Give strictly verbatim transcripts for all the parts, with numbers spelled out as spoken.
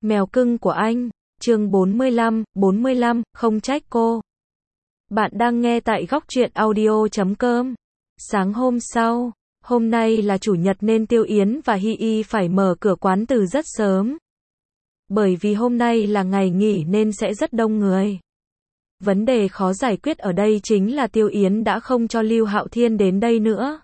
Mèo cưng của anh, chương bốn mươi lăm, bốn mươi lăm, không trách cô. Bạn đang nghe tại góc truyện audio chấm com. Sáng hôm sau, hôm nay là chủ nhật nên Tiêu Yến và Hy Y phải mở cửa quán từ rất sớm. Bởi vì hôm nay là ngày nghỉ nên sẽ rất đông người. Vấn đề khó giải quyết ở đây chính là Tiêu Yến đã không cho Lưu Hạo Thiên đến đây nữa.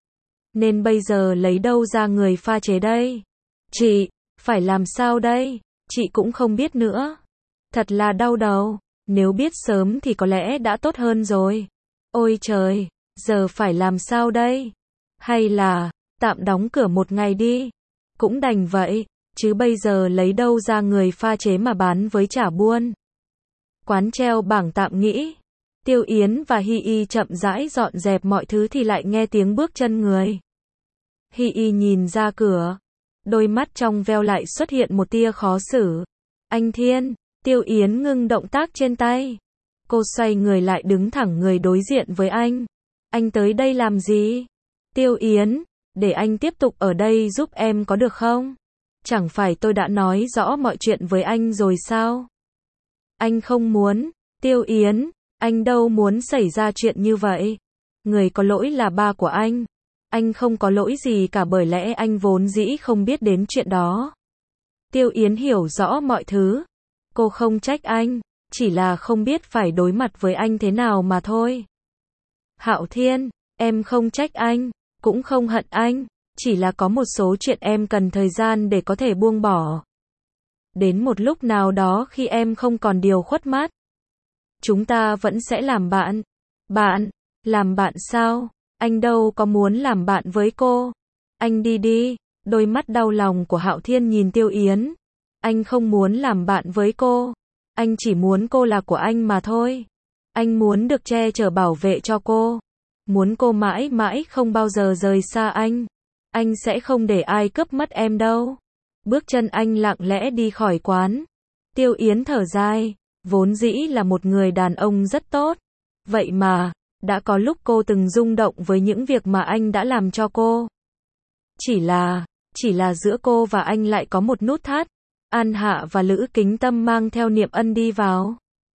Nên bây giờ lấy đâu ra người pha chế đây? Chị, phải làm sao đây? Chị cũng không biết nữa. Thật là đau đầu, nếu biết sớm thì có lẽ đã tốt hơn rồi. Ôi trời, giờ phải làm sao đây? Hay là, tạm đóng cửa một ngày đi? Cũng đành vậy, chứ bây giờ lấy đâu ra người pha chế mà bán với trả buôn. Quán treo bảng tạm nghĩ. Tiêu Yến và Hy Y chậm rãi dọn dẹp mọi thứ thì lại nghe tiếng bước chân người. Hy Y nhìn ra cửa. Đôi mắt trong veo lại xuất hiện một tia khó xử. Anh Thiên, Tiêu Yến ngưng động tác trên tay. Cô xoay người lại đứng thẳng người đối diện với anh. Anh tới đây làm gì? Tiêu Yến, để anh tiếp tục ở đây giúp em có được không? Chẳng phải tôi đã nói rõ mọi chuyện với anh rồi sao? Anh không muốn. Tiêu Yến, anh đâu muốn xảy ra chuyện như vậy. Người có lỗi là ba của anh. Anh không có lỗi gì cả bởi lẽ anh vốn dĩ không biết đến chuyện đó. Tiêu Yến hiểu rõ mọi thứ. Cô không trách anh, chỉ là không biết phải đối mặt với anh thế nào mà thôi. Hạo Thiên, em không trách anh, cũng không hận anh, chỉ là có một số chuyện em cần thời gian để có thể buông bỏ. Đến một lúc nào đó khi em không còn điều khuất mắt, chúng ta vẫn sẽ làm bạn. Bạn, làm bạn sao? Anh đâu có muốn làm bạn với cô. Anh đi đi. Đôi mắt đau lòng của Hạo Thiên nhìn Tiêu Yến. Anh không muốn làm bạn với cô. Anh chỉ muốn cô là của anh mà thôi. Anh muốn được che chở bảo vệ cho cô. Muốn cô mãi mãi không bao giờ rời xa anh. Anh sẽ không để ai cướp mất em đâu. Bước chân anh lặng lẽ đi khỏi quán. Tiêu Yến thở dài. Vốn dĩ là một người đàn ông rất tốt. Vậy mà, đã có lúc cô từng rung động với những việc mà anh đã làm cho cô. Chỉ là, chỉ là giữa cô và anh lại có một nút thắt. An Hạ và Lữ Kính Tâm mang theo Niệm Ân đi vào.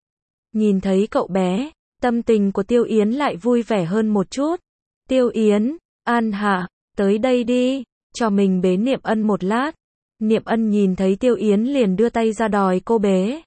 Nhìn thấy cậu bé, tâm tình của Tiêu Yến lại vui vẻ hơn một chút. Tiêu Yến, An Hạ, tới đây đi, cho mình bế Niệm Ân một lát. Niệm Ân nhìn thấy Tiêu Yến liền đưa tay ra đòi cô bế.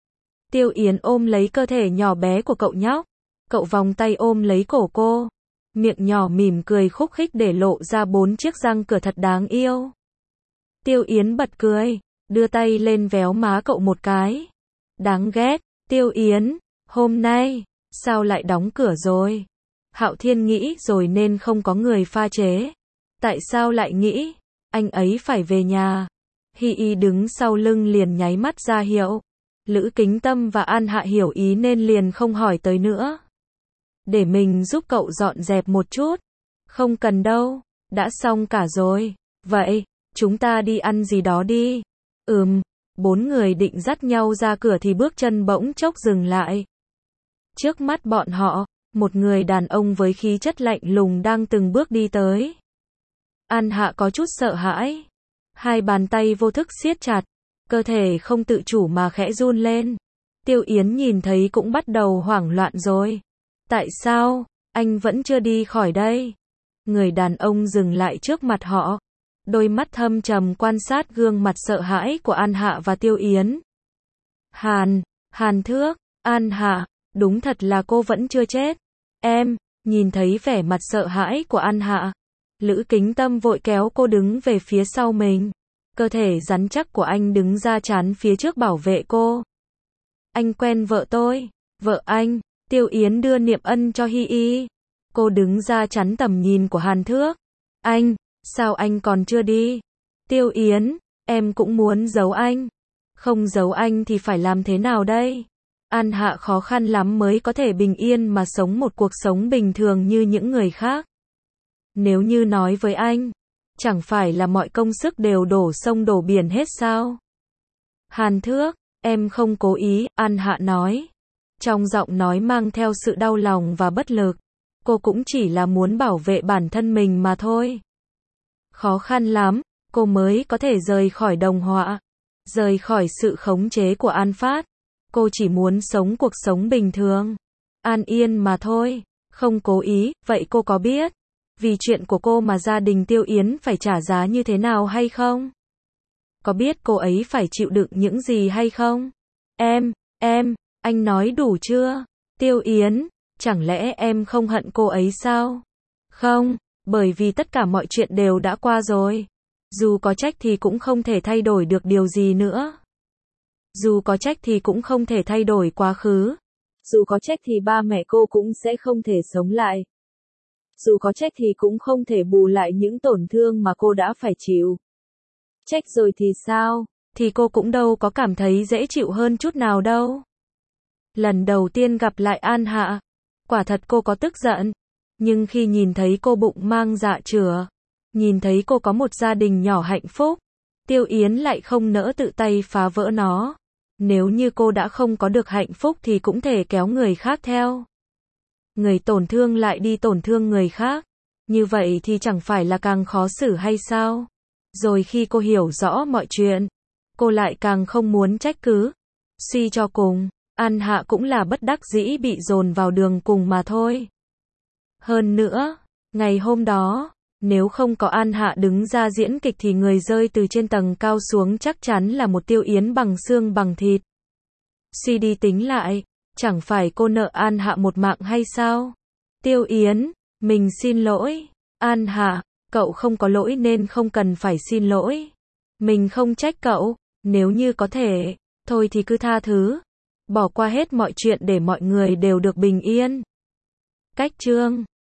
Tiêu Yến ôm lấy cơ thể nhỏ bé của cậu nhóc. Cậu vòng tay ôm lấy cổ cô. Miệng nhỏ mỉm cười khúc khích để lộ ra bốn chiếc răng cửa thật đáng yêu. Tiêu Yến bật cười, đưa tay lên véo má cậu một cái. Đáng ghét, Tiêu Yến, hôm nay, sao lại đóng cửa rồi? Hạo Thiên nghĩ rồi nên không có người pha chế. Tại sao lại nghĩ? Anh ấy phải về nhà. Hy Y đứng sau lưng liền nháy mắt ra hiệu. Lữ Kính Tâm và An Hạ hiểu ý nên liền không hỏi tới nữa. Để mình giúp cậu dọn dẹp một chút. Không cần đâu, đã xong cả rồi. Vậy, chúng ta đi ăn gì đó đi. Ừm, bốn người định dắt nhau ra cửa thì bước chân bỗng chốc dừng lại. Trước mắt bọn họ, một người đàn ông với khí chất lạnh lùng đang từng bước đi tới. An Hạ có chút sợ hãi. Hai bàn tay vô thức siết chặt, cơ thể không tự chủ mà khẽ run lên. Tiêu Yến nhìn thấy cũng bắt đầu hoảng loạn rồi. Tại sao, anh vẫn chưa đi khỏi đây? Người đàn ông dừng lại trước mặt họ. Đôi mắt thâm trầm quan sát gương mặt sợ hãi của An Hạ và Tiêu Yến. Hàn, Hàn Thước, An Hạ, đúng thật là cô vẫn chưa chết. Em, nhìn thấy vẻ mặt sợ hãi của An Hạ. Lữ Kính Tâm vội kéo cô đứng về phía sau mình. Cơ thể rắn chắc của anh đứng ra chắn phía trước bảo vệ cô. Anh quen vợ tôi, vợ anh. Tiêu Yến đưa Niệm Ân cho Hy Y. Cô đứng ra chắn tầm nhìn của Hàn Thước. Anh, sao anh còn chưa đi? Tiêu Yến, em cũng muốn giấu anh. Không giấu anh thì phải làm thế nào đây? An Hạ khó khăn lắm mới có thể bình yên mà sống một cuộc sống bình thường như những người khác. Nếu như nói với anh, chẳng phải là mọi công sức đều đổ sông đổ biển hết sao? Hàn Thước, em không cố ý, An Hạ nói. Trong giọng nói mang theo sự đau lòng và bất lực. Cô cũng chỉ là muốn bảo vệ bản thân mình mà thôi. Khó khăn lắm, cô mới có thể rời khỏi đồng họa. rời khỏi sự khống chế của An Phát. Cô chỉ muốn sống cuộc sống bình thường, an yên mà thôi, không cố ý. Vậy cô có biết, vì chuyện của cô mà gia đình Tiêu Yến phải trả giá như thế nào hay không? Có biết cô ấy phải chịu đựng những gì hay không? Em, em, anh nói đủ chưa? Tiêu Yến, chẳng lẽ em không hận cô ấy sao? Không, bởi vì tất cả mọi chuyện đều đã qua rồi. Dù có trách thì cũng không thể thay đổi được điều gì nữa. Dù có trách thì cũng không thể thay đổi quá khứ. Dù có trách thì ba mẹ cô cũng sẽ không thể sống lại. Dù có trách thì cũng không thể bù lại những tổn thương mà cô đã phải chịu. Trách rồi thì sao? Thì cô cũng đâu có cảm thấy dễ chịu hơn chút nào đâu. Lần đầu tiên gặp lại An Hạ, quả thật cô có tức giận. Nhưng khi nhìn thấy cô bụng mang dạ chửa, nhìn thấy cô có một gia đình nhỏ hạnh phúc, Tiêu Yến lại không nỡ tự tay phá vỡ nó. Nếu như cô đã không có được hạnh phúc thì cũng thể kéo người khác theo. Người tổn thương lại đi tổn thương người khác. Như vậy thì chẳng phải là càng khó xử hay sao? Rồi khi cô hiểu rõ mọi chuyện, cô lại càng không muốn trách cứ. Suy cho cùng, An Hạ cũng là bất đắc dĩ bị dồn vào đường cùng mà thôi. Hơn nữa, ngày hôm đó, nếu không có An Hạ đứng ra diễn kịch thì người rơi từ trên tầng cao xuống chắc chắn là một Tiêu Yến bằng xương bằng thịt. Suy đi tính lại, chẳng phải cô nợ An Hạ một mạng hay sao? Tiêu Yến, mình xin lỗi. An Hạ, cậu không có lỗi nên không cần phải xin lỗi. Mình không trách cậu, nếu như có thể, thôi thì cứ tha thứ. Bỏ qua hết mọi chuyện để mọi người đều được bình yên. Cách chương